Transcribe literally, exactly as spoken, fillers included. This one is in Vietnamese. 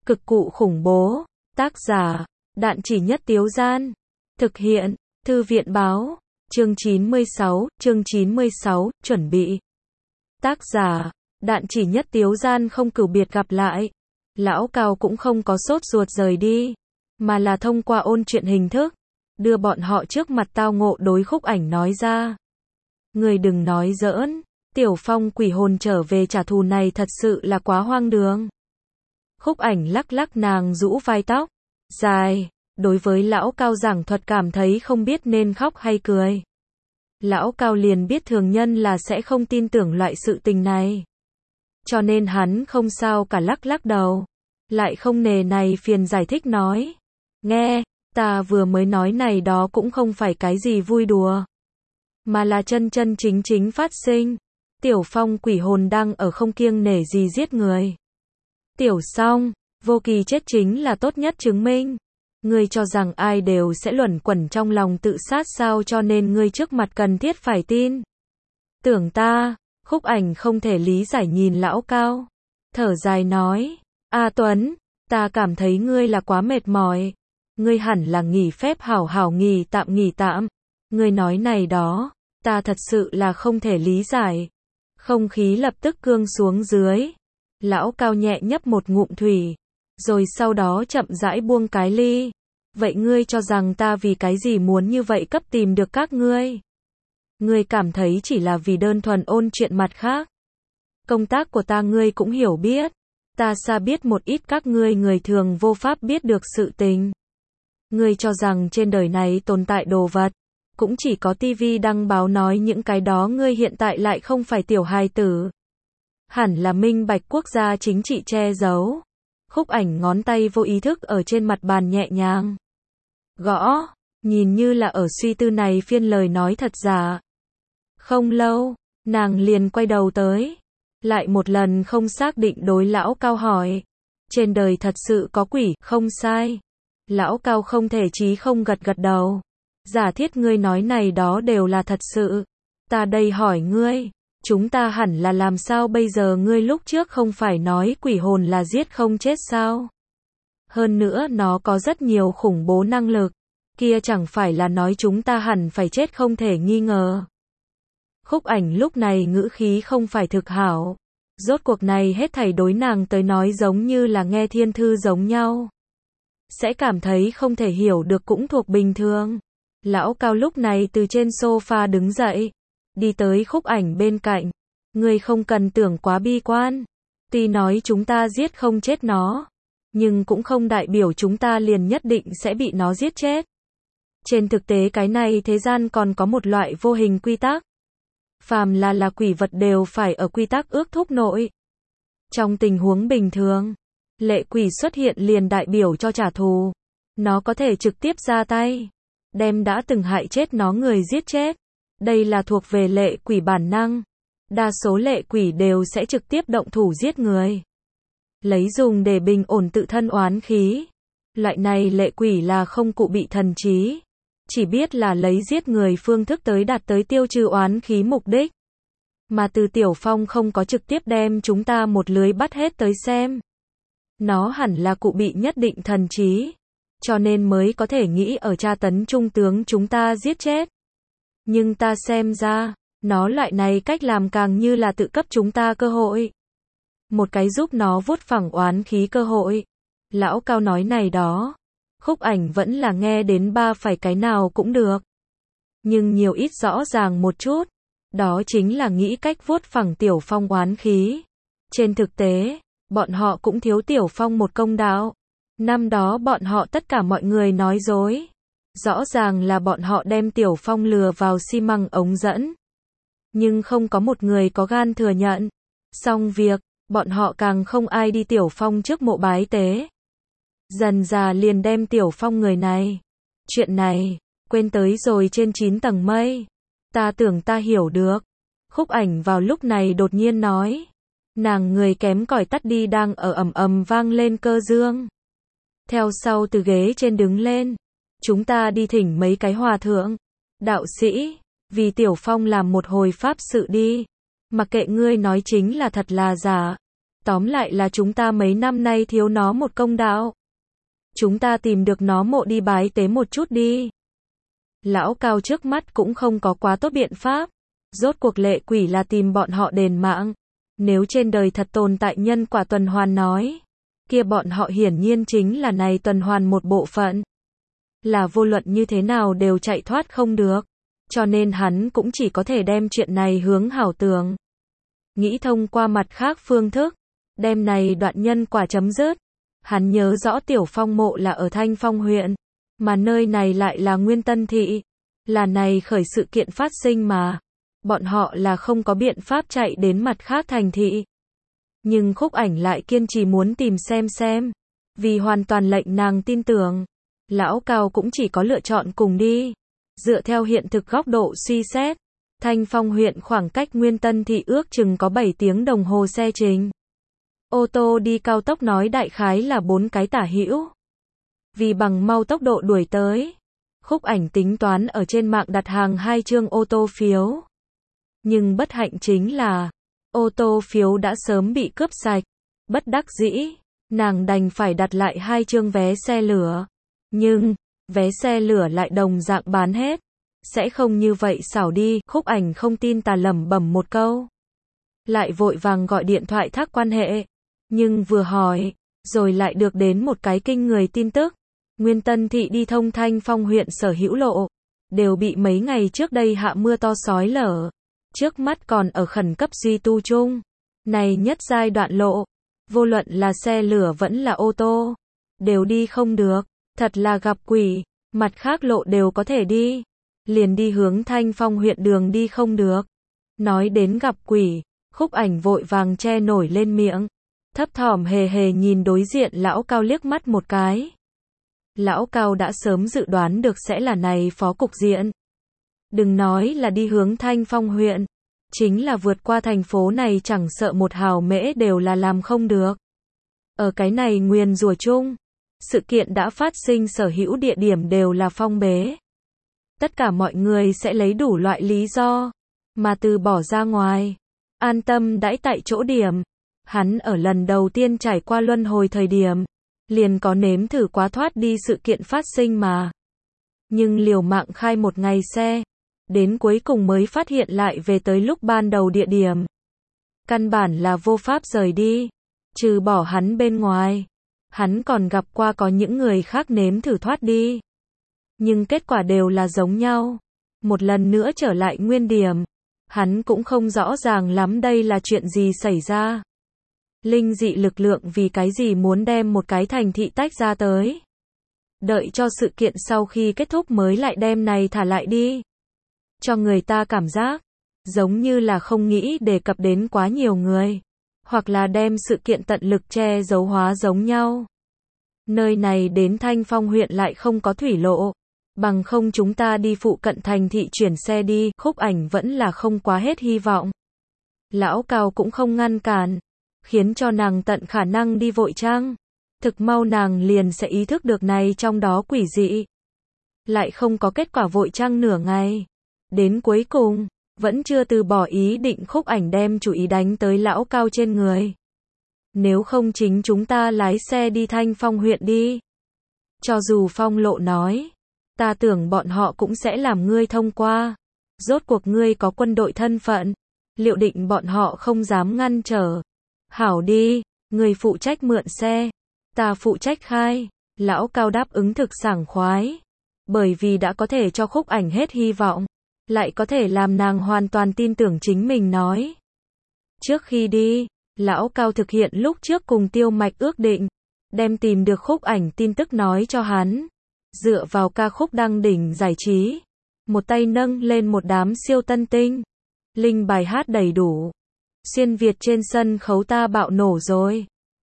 Cực cụ khủng bố. Tác giả, Đạn Chỉ Nhất Tiếu Gian. Thực hiện, Thư viện báo. Chương chín mươi sáu, chương chín mươi sáu, chuẩn bị. Tác giả, Đạn Chỉ Nhất Tiếu Gian không cửu biệt gặp lại. Lão Cao cũng không có sốt ruột rời đi, mà là thông qua ôn chuyện hình thức, đưa bọn họ trước mặt tao ngộ đối Khúc Ảnh nói ra. Người đừng nói giỡn, Tiểu Phong quỷ hồn trở về trả thù này thật sự là quá hoang đường. Khúc Ảnh lắc lắc nàng rũ vai tóc dài, đối với Lão Cao giảng thuật cảm thấy không biết nên khóc hay cười. Lão Cao liền biết thường nhân là sẽ không tin tưởng loại sự tình này, cho nên hắn không sao cả lắc lắc đầu, lại không nề này phiền giải thích nói. Nghe, ta vừa mới nói này đó cũng không phải cái gì vui đùa, mà là chân chân chính chính phát sinh. Tiểu Phong quỷ hồn đang ở không kiêng nể gì giết người. Tiểu Song, Vô Kỳ chết chính là tốt nhất chứng minh. Ngươi cho rằng ai đều sẽ luẩn quẩn trong lòng tự sát sao, cho nên ngươi trước mặt cần thiết phải tin tưởng ta. Khúc Ảnh không thể lý giải nhìn Lão Cao, thở dài nói, A Tuấn, ta cảm thấy ngươi là quá mệt mỏi, ngươi hẳn là nghỉ phép hảo hảo nghỉ tạm nghỉ tạm. Ngươi nói này đó, ta thật sự là không thể lý giải. Không khí lập tức cương xuống dưới. Lão Cao nhẹ nhấp một ngụm thủy, rồi sau đó chậm rãi buông cái ly. Vậy ngươi cho rằng ta vì cái gì muốn như vậy cấp tìm được các ngươi? Ngươi cảm thấy chỉ là vì đơn thuần ôn chuyện mặt khác? Công tác của ta ngươi cũng hiểu biết. Ta xa biết một ít các ngươi người thường vô pháp biết được sự tình. Ngươi cho rằng trên đời này tồn tại đồ vật, cũng chỉ có tivi đăng báo nói những cái đó, ngươi hiện tại lại không phải tiểu hài tử. Hẳn là minh bạch quốc gia chính trị che giấu. Khúc Ảnh ngón tay vô ý thức ở trên mặt bàn nhẹ nhàng gõ, nhìn như là ở suy tư này phiên lời nói thật giả. Không lâu, nàng liền quay đầu tới, lại một lần không xác định đối Lão Cao hỏi, trên đời thật sự có quỷ? Không sai. Lão Cao không thể chí không gật gật đầu. Giả thiết ngươi nói này đó đều là thật sự, ta đây hỏi ngươi, chúng ta hẳn là làm sao bây giờ? Ngươi lúc trước không phải nói quỷ hồn là giết không chết sao? Hơn nữa nó có rất nhiều khủng bố năng lực, kia chẳng phải là nói chúng ta hẳn phải chết không thể nghi ngờ. Khúc Ảnh lúc này ngữ khí không phải thực hảo. Rốt cuộc này hết thảy đối nàng tới nói giống như là nghe thiên thư giống nhau. Sẽ cảm thấy không thể hiểu được cũng thuộc bình thường. Lão Cao lúc này từ trên sofa đứng dậy, đi tới Khúc Ảnh bên cạnh. Ngươi không cần tưởng quá bi quan. Tuy nói chúng ta giết không chết nó, nhưng cũng không đại biểu chúng ta liền nhất định sẽ bị nó giết chết. Trên thực tế cái này thế gian còn có một loại vô hình quy tắc. Phàm là là quỷ vật đều phải ở quy tắc ước thúc nội. Trong tình huống bình thường, lệ quỷ xuất hiện liền đại biểu cho trả thù. Nó có thể trực tiếp ra tay, đem đã từng hại chết nó người giết chết. Đây là thuộc về lệ quỷ bản năng. Đa số lệ quỷ đều sẽ trực tiếp động thủ giết người, lấy dùng để bình ổn tự thân oán khí. Loại này lệ quỷ là không cụ bị thần trí, chỉ biết là lấy giết người phương thức tới đạt tới tiêu trừ oán khí mục đích. Mà từ Tiểu Phong không có trực tiếp đem chúng ta một lưới bắt hết tới xem. Nó hẳn là cụ bị nhất định thần trí, cho nên mới có thể nghĩ ở tra tấn trung tướng chúng ta giết chết. Nhưng ta xem ra, nó loại này cách làm càng như là tự cấp chúng ta cơ hội. Một cái giúp nó vuốt phẳng oán khí cơ hội. Lão Cao nói này đó, Khúc Ảnh vẫn là nghe đến ba phải cái nào cũng được. Nhưng nhiều ít rõ ràng một chút, đó chính là nghĩ cách vuốt phẳng Tiểu Phong oán khí. Trên thực tế, bọn họ cũng thiếu Tiểu Phong một công đạo. Năm đó bọn họ tất cả mọi người nói dối. Rõ ràng là bọn họ đem Tiểu Phong lừa vào xi măng ống dẫn. Nhưng không có một người có gan thừa nhận. Xong việc, bọn họ càng không ai đi Tiểu Phong trước mộ bái tế. Dần dà liền đem Tiểu Phong người này, chuyện này, quên tới rồi trên chín tầng mây. Ta tưởng ta hiểu được. Khúc Ảnh vào lúc này đột nhiên nói. Nàng người kém cỏi tắt đi đang ở ầm ầm vang lên cơ dương. Theo sau từ ghế trên đứng lên. Chúng ta đi thỉnh mấy cái hòa thượng, đạo sĩ, vì Tiểu Phong làm một hồi pháp sự đi. Mặc kệ ngươi nói chính là thật là giả, Tóm lại là chúng ta mấy năm nay thiếu nó một công đạo. Chúng ta tìm được nó mộ đi bái tế một chút đi. Lão Cao trước mắt cũng không có quá tốt biện pháp. Rốt cuộc lệ quỷ là tìm bọn họ đền mạng. Nếu trên đời thật tồn tại nhân quả tuần hoàn nói, kia bọn họ hiển nhiên chính là này tuần hoàn một bộ phận. Là vô luận như thế nào đều chạy thoát không được. Cho nên hắn cũng chỉ có thể đem chuyện này hướng hảo tưởng. Nghĩ thông qua mặt khác phương thức, đem này đoạn nhân quả chấm dứt. Hắn nhớ rõ Tiểu Phong mộ là ở Thanh Phong huyện, mà nơi này lại là Nguyên Tân Thị. Là này khởi sự kiện phát sinh mà. Bọn họ là không có biện pháp chạy đến mặt khác thành thị. Nhưng Khúc Ảnh lại kiên trì muốn tìm xem xem. Vì hoàn toàn lệnh nàng tin tưởng, Lão Cao cũng chỉ có lựa chọn cùng đi. Dựa theo hiện thực góc độ suy xét, Thanh Phong huyện khoảng cách Nguyên Tân Thị ước chừng có bảy tiếng đồng hồ xe trình. Ô tô đi cao tốc nói đại khái là bốn cái tả hữu. Vì bằng mau tốc độ đuổi tới, Khúc Ảnh tính toán ở trên mạng đặt hàng hai chương ô tô phiếu. Nhưng bất hạnh chính là, ô tô phiếu đã sớm bị cướp sạch. Bất đắc dĩ, nàng đành phải đặt lại hai chương vé xe lửa. Nhưng, vé xe lửa lại đồng dạng bán hết. Sẽ không như vậy xảo đi, Khúc Ảnh không tin tà lẩm bẩm một câu. Lại vội vàng gọi điện thoại thác quan hệ. Nhưng vừa hỏi, rồi lại được đến một cái kinh người tin tức. Nguyên Tân Thị đi thông Thanh Phong huyện sở hữu lộ, đều bị mấy ngày trước đây hạ mưa to xói lở. Trước mắt còn ở khẩn cấp duy tu chung. Này nhất giai đoạn lộ, vô luận là xe lửa vẫn là ô tô, đều đi không được. Thật là gặp quỷ, mặt khác lộ đều có thể đi. Liền đi hướng Thanh Phong huyện đường đi không được. Nói đến gặp quỷ, Khúc Ảnh vội vàng che nổi lên miệng. Thấp thỏm hề hề nhìn đối diện Lão Cao liếc mắt một cái. Lão Cao đã sớm dự đoán được sẽ là này phó cục diện. Đừng nói là đi hướng Thanh Phong huyện, chính là vượt qua thành phố này chẳng sợ một hào mễ đều là làm không được. Ở cái này nguyền rủa chung, sự kiện đã phát sinh sở hữu địa điểm đều là phong bế. Tất cả mọi người sẽ lấy đủ loại lý do mà từ bỏ ra ngoài, an tâm đãi tại chỗ điểm. Hắn ở lần đầu tiên trải qua luân hồi thời điểm, liền có nếm thử quá thoát đi sự kiện phát sinh mà. Nhưng liều mạng khai một ngày xe, đến cuối cùng mới phát hiện lại về tới lúc ban đầu địa điểm. Căn bản là vô pháp rời đi, trừ bỏ hắn bên ngoài. Hắn còn gặp qua có những người khác nếm thử thoát đi. Nhưng kết quả đều là giống nhau. Một lần nữa trở lại nguyên điểm. Hắn cũng không rõ ràng lắm đây là chuyện gì xảy ra. Linh dị lực lượng vì cái gì muốn đem một cái thành thị tách ra tới. Đợi cho sự kiện sau khi kết thúc mới lại đem này thả lại đi. Cho người ta cảm giác, giống như là không nghĩ đề cập đến quá nhiều người. Hoặc là đem sự kiện tận lực che giấu hóa giống nhau. Nơi này đến Thanh Phong huyện lại không có thủy lộ. Bằng không chúng ta đi phụ cận thành thị chuyển xe đi. Khúc Ảnh vẫn là không quá hết hy vọng. Lão Cao cũng không ngăn cản, khiến cho nàng tận khả năng đi vội trang. Thực mau nàng liền sẽ ý thức được này trong đó quỷ dị. Lại không có kết quả vội trang nửa ngày. Đến cuối cùng, vẫn chưa từ bỏ ý định. Khúc Ảnh đem chủ ý đánh tới Lão Cao trên người. Nếu không chính chúng ta lái xe đi Thanh Phong huyện đi. Cho dù Phong Lộ nói, ta tưởng bọn họ cũng sẽ làm ngươi thông qua. Rốt cuộc ngươi có quân đội thân phận, liệu định bọn họ không dám ngăn trở. Hảo đi, ngươi phụ trách mượn xe, ta phụ trách khai. Lão Cao đáp ứng thực sảng khoái. Bởi vì đã có thể cho Khúc Ảnh hết hy vọng, lại có thể làm nàng hoàn toàn tin tưởng chính mình nói. Trước khi đi, Lão Cao thực hiện lúc trước cùng Tiêu Mạch ước định, đem tìm được Khúc Ảnh tin tức nói cho hắn. Dựa vào ca khúc đăng đỉnh giải trí, một tay nâng lên một đám siêu tân tinh. Linh bài hát đầy đủ. Xuyên Việt trên sân khấu ta bạo nổ rồi.